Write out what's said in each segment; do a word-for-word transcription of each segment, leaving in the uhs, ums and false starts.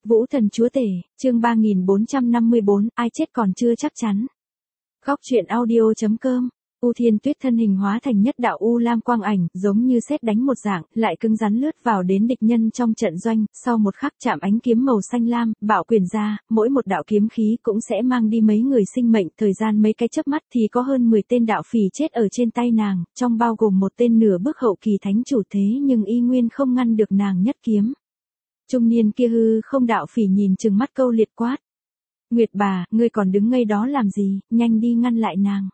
Vũ thần chúa tể, chương ba nghìn bốn trăm năm mươi bốn, ai chết còn chưa chắc chắn. Góc truyện audio chấm com. U Thiên Tuyết thân hình hóa thành nhất đạo u lam quang ảnh, giống như sét đánh một dạng, lại cứng rắn lướt vào đến địch nhân trong trận doanh, sau một khắc chạm ánh kiếm màu xanh lam, bạo quyền ra, mỗi một đạo kiếm khí cũng sẽ mang đi mấy người sinh mệnh, thời gian mấy cái chớp mắt thì có hơn mười tên đạo phỉ chết ở trên tay nàng, trong bao gồm một tên nửa bước hậu kỳ thánh chủ thế nhưng y nguyên không ngăn được nàng nhất kiếm. Trung niên kia hư không đạo phỉ nhìn chừng mắt câu liệt quát. Nguyệt bà, ngươi còn đứng ngây đó làm gì, nhanh đi ngăn lại nàng.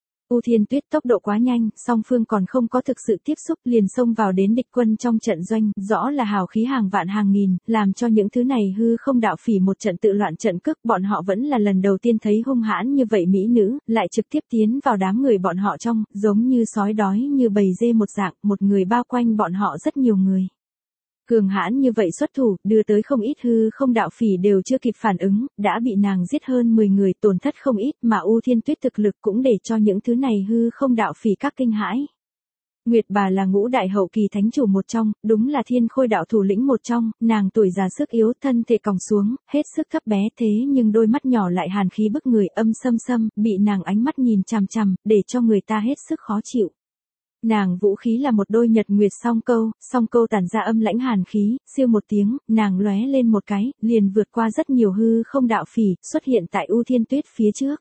U Thiên Tuyết tốc độ quá nhanh, song phương còn không có thực sự tiếp xúc liền xông vào đến địch quân trong trận doanh, rõ là hào khí hàng vạn hàng nghìn, làm cho những thứ này hư không đạo phỉ một trận tự loạn trận cước, bọn họ vẫn là lần đầu tiên thấy hung hãn như vậy mỹ nữ, lại trực tiếp tiến vào đám người bọn họ trong, giống như sói đói như bầy dê một dạng, một người bao quanh bọn họ rất nhiều người. Cường hãn như vậy xuất thủ, đưa tới không ít hư không đạo phỉ đều chưa kịp phản ứng, đã bị nàng giết hơn mười người, tổn thất không ít, mà U Thiên Tuyết thực lực cũng để cho những thứ này hư không đạo phỉ các kinh hãi. Nguyệt bà là ngũ đại hậu kỳ thánh chủ một trong, đúng là thiên khôi đạo thủ lĩnh một trong, nàng tuổi già sức yếu, thân thể còng xuống, hết sức thấp bé thế nhưng đôi mắt nhỏ lại hàn khí bức người, âm xâm xâm, bị nàng ánh mắt nhìn chằm chằm, để cho người ta hết sức khó chịu. Nàng vũ khí là một đôi nhật nguyệt song câu, song câu tản ra âm lãnh hàn khí, siêu một tiếng, nàng lóe lên một cái, liền vượt qua rất nhiều hư không đạo phỉ, xuất hiện tại U Thiên Tuyết phía trước.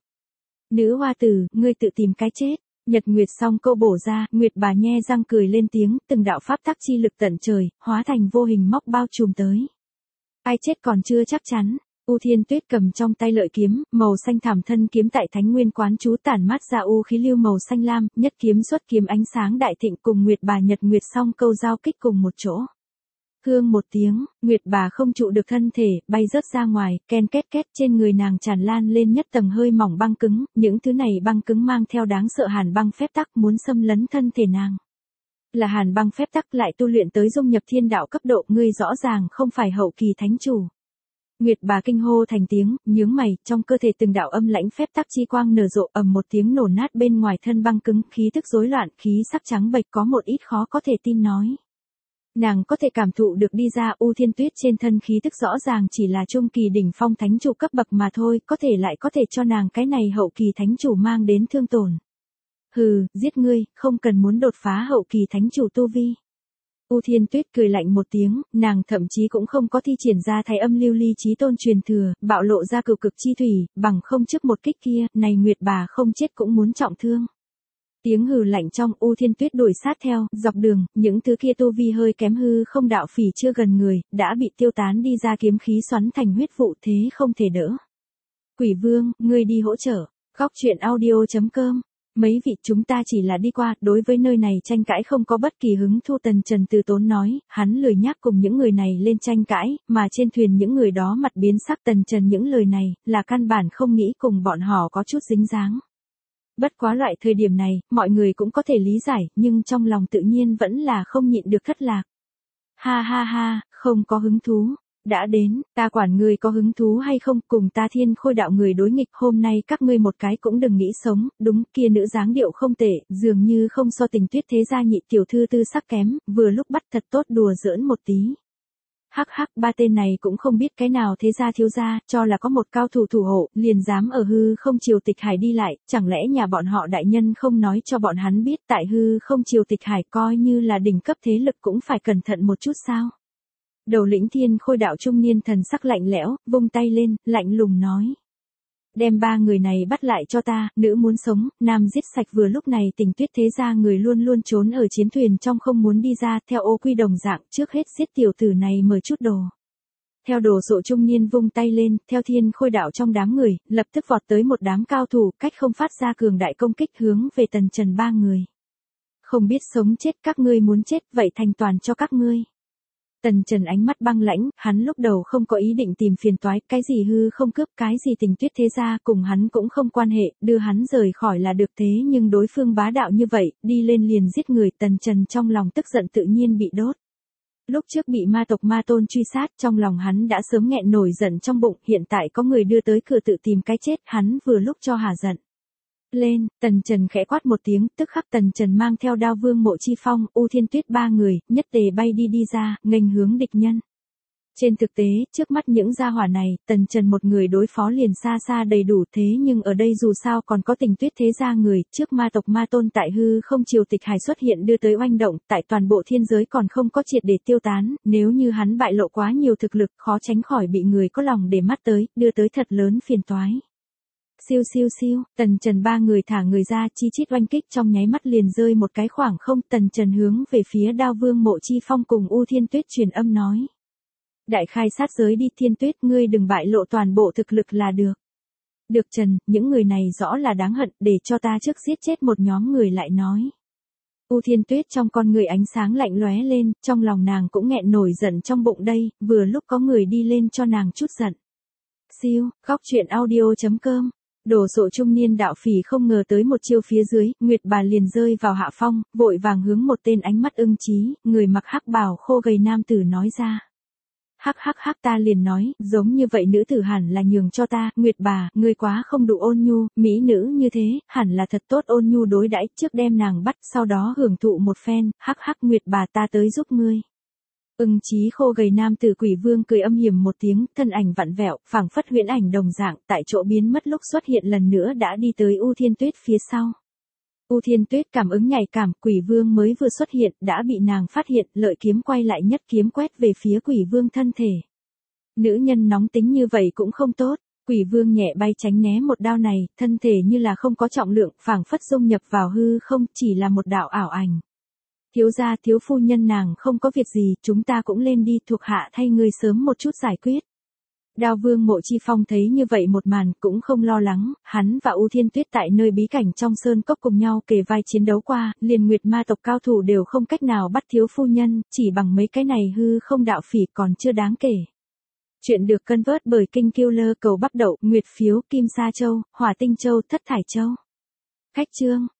Nữ hoa tử, ngươi tự tìm cái chết. Nhật nguyệt song câu bổ ra, Nguyệt bà nhe răng cười lên tiếng, từng đạo pháp tắc chi lực tận trời, hóa thành vô hình móc bao trùm tới. Ai chết còn chưa chắc chắn. U Thiên Tuyết cầm trong tay lợi kiếm, màu xanh thảm thân kiếm tại Thánh Nguyên quán chú tản mát ra u khí lưu màu xanh lam, nhất kiếm xuất kiếm ánh sáng đại thịnh cùng Nguyệt bà Nhật Nguyệt song câu giao kích cùng một chỗ. Hương một tiếng, Nguyệt bà không trụ được thân thể, bay rớt ra ngoài, ken két két trên người nàng tràn lan lên nhất tầng hơi mỏng băng cứng, những thứ này băng cứng mang theo đáng sợ hàn băng phép tắc muốn xâm lấn thân thể nàng. Là hàn băng phép tắc lại tu luyện tới dung nhập thiên đạo cấp độ, ngươi rõ ràng không phải hậu kỳ thánh chủ. Nguyệt bà kinh hô thành tiếng, nhướng mày, trong cơ thể từng đạo âm lãnh phép tắc chi quang nở rộ, ầm một tiếng nổ nát bên ngoài thân băng cứng, khí tức rối loạn, khí sắc trắng bệch, có một ít khó có thể tin nói. Nàng có thể cảm thụ được đi ra U Thiên Tuyết trên thân khí tức rõ ràng chỉ là trung kỳ đỉnh phong thánh chủ cấp bậc mà thôi, có thể lại có thể cho nàng cái này hậu kỳ thánh chủ mang đến thương tổn. Hừ, giết ngươi, không cần muốn đột phá hậu kỳ thánh chủ tu vi. U Thiên Tuyết cười lạnh một tiếng, nàng thậm chí cũng không có thi triển ra thái âm lưu ly chí tôn truyền thừa, bạo lộ ra cửu cực chi thủy, bằng không trước một kích kia, này Nguyệt bà không chết cũng muốn trọng thương. Tiếng hừ lạnh trong U Thiên Tuyết đuổi sát theo, dọc đường, những thứ kia tu vi hơi kém hư không đạo phỉ chưa gần người, đã bị tiêu tán đi ra kiếm khí xoắn thành huyết vụ thế không thể đỡ. Quỷ vương, ngươi đi hỗ trợ. Góc truyện audio chấm com. Mấy vị chúng ta chỉ là đi qua, đối với nơi này tranh cãi không có bất kỳ hứng thu. Tần Trần từ tốn nói, hắn lười nhác cùng những người này lên tranh cãi, mà trên thuyền những người đó mặt biến sắc. Tần Trần những lời này, là căn bản không nghĩ cùng bọn họ có chút dính dáng. Bất quá loại thời điểm này, mọi người cũng có thể lý giải, nhưng trong lòng tự nhiên vẫn là không nhịn được thất lạc. Ha ha ha, không có hứng thú. Đã đến, ta quản người có hứng thú hay không, cùng ta thiên khôi đạo người đối nghịch, hôm nay các ngươi một cái cũng đừng nghĩ sống, đúng, kia nữ dáng điệu không tệ, dường như không so Tình Tuyết thế gia nhị tiểu thư tư sắc kém, vừa lúc bắt thật tốt đùa giỡn một tí. Hắc hắc, ba tên này cũng không biết cái nào thế gia thiếu gia, cho là có một cao thủ thủ hộ, liền dám ở hư không triều tịch hải đi lại, chẳng lẽ nhà bọn họ đại nhân không nói cho bọn hắn biết tại hư không triều tịch hải coi như là đỉnh cấp thế lực cũng phải cẩn thận một chút sao? Đầu lĩnh thiên khôi đạo trung niên thần sắc lạnh lẽo, vung tay lên, lạnh lùng nói. Đem ba người này bắt lại cho ta, nữ muốn sống, nam giết sạch. Vừa lúc này Tình Tuyết thế gia người luôn luôn trốn ở chiến thuyền trong không muốn đi ra, theo ô quy đồng dạng, trước hết giết tiểu tử này mở chút đồ. Theo đồ sộ trung niên vung tay lên, theo thiên khôi đạo trong đám người, lập tức vọt tới một đám cao thủ, cách không phát ra cường đại công kích hướng về Tần Trần ba người. Không biết sống chết, các ngươi muốn chết, vậy thành toàn cho các ngươi. Tần Trần ánh mắt băng lãnh, hắn lúc đầu không có ý định tìm phiền toái, cái gì hư không cướp, cái gì Tình Tuyết thế gia cùng hắn cũng không quan hệ, đưa hắn rời khỏi là được thế nhưng đối phương bá đạo như vậy, đi lên liền giết người, Tần Trần trong lòng tức giận tự nhiên bị đốt. Lúc trước bị ma tộc ma tôn truy sát, trong lòng hắn đã sớm nghẹn nổi giận trong bụng, hiện tại có người đưa tới cửa tự tìm cái chết, hắn vừa lúc cho hả giận. Lên, Tần Trần khẽ quát một tiếng, tức khắc Tần Trần mang theo Đao Vương Mộ Chi Phong, U Thiên Tuyết ba người, nhất tề bay đi đi ra, nghênh hướng địch nhân. Trên thực tế, trước mắt những gia hỏa này, Tần Trần một người đối phó liền xa xa đầy đủ, thế nhưng ở đây dù sao còn có Tình Tuyết thế gia người, trước ma tộc ma tôn tại hư không triều tịch hải xuất hiện đưa tới oanh động, tại toàn bộ thiên giới còn không có triệt để tiêu tán, nếu như hắn bại lộ quá nhiều thực lực, khó tránh khỏi bị người có lòng để mắt tới, đưa tới thật lớn phiền toái. Siêu siêu siêu, Tần Trần ba người thả người ra, chi chít oanh kích trong nháy mắt liền rơi một cái khoảng không, Tần Trần hướng về phía Đao Vương Mộ Chi Phong cùng U Thiên Tuyết truyền âm nói. Đại khai sát giới đi, Thiên Tuyết, ngươi đừng bại lộ toàn bộ thực lực là được. Được Trần, những người này rõ là đáng hận, để cho ta trước giết chết một nhóm người lại nói. U Thiên Tuyết trong con người ánh sáng lạnh lóe lên, trong lòng nàng cũng nghẹn nổi giận trong bụng đây, vừa lúc có người đi lên cho nàng chút giận. Siêu, góc truyện audio chấm com. Đồ sộ trung niên đạo phỉ không ngờ tới một chiêu phía dưới, Nguyệt bà liền rơi vào hạ phong, vội vàng hướng một tên ánh mắt ưng chí, người mặc hắc bào khô gầy nam tử nói ra. Hắc hắc hắc, ta liền nói, giống như vậy nữ tử hẳn là nhường cho ta, Nguyệt bà, ngươi quá không đủ ôn nhu, mỹ nữ như thế, hẳn là thật tốt ôn nhu đối đãi, trước đem nàng bắt, sau đó hưởng thụ một phen, hắc hắc Nguyệt bà ta tới giúp ngươi. Ưng chí khô gầy nam tử Quỷ Vương cười âm hiểm một tiếng, thân ảnh vặn vẹo, phảng phất huyễn ảnh đồng dạng, tại chỗ biến mất lúc xuất hiện lần nữa đã đi tới U Thiên Tuyết phía sau. U Thiên Tuyết cảm ứng nhạy cảm, Quỷ Vương mới vừa xuất hiện, đã bị nàng phát hiện, lợi kiếm quay lại nhất kiếm quét về phía Quỷ Vương thân thể. Nữ nhân nóng tính như vậy cũng không tốt, Quỷ Vương nhẹ bay tránh né một đao này, thân thể như là không có trọng lượng, phảng phất dung nhập vào hư không, chỉ là một đạo ảo ảnh. Thiếu gia, thiếu phu nhân nàng không có việc gì, chúng ta cũng lên đi, thuộc hạ thay ngươi sớm một chút giải quyết. Đao Vương Mộ Chi Phong thấy như vậy một màn cũng không lo lắng, hắn và U Thiên Tuyết tại nơi bí cảnh trong sơn cốc cùng nhau kề vai chiến đấu qua, liền Nguyệt ma tộc cao thủ đều không cách nào bắt thiếu phu nhân, chỉ bằng mấy cái này hư không đạo phỉ còn chưa đáng kể. Chuyện được cân vớt bởi Kinh Killer cầu bắp đậu, Nguyệt phiếu, Kim Sa Châu, Hỏa Tinh Châu, Thất Thải Châu. Khách chương.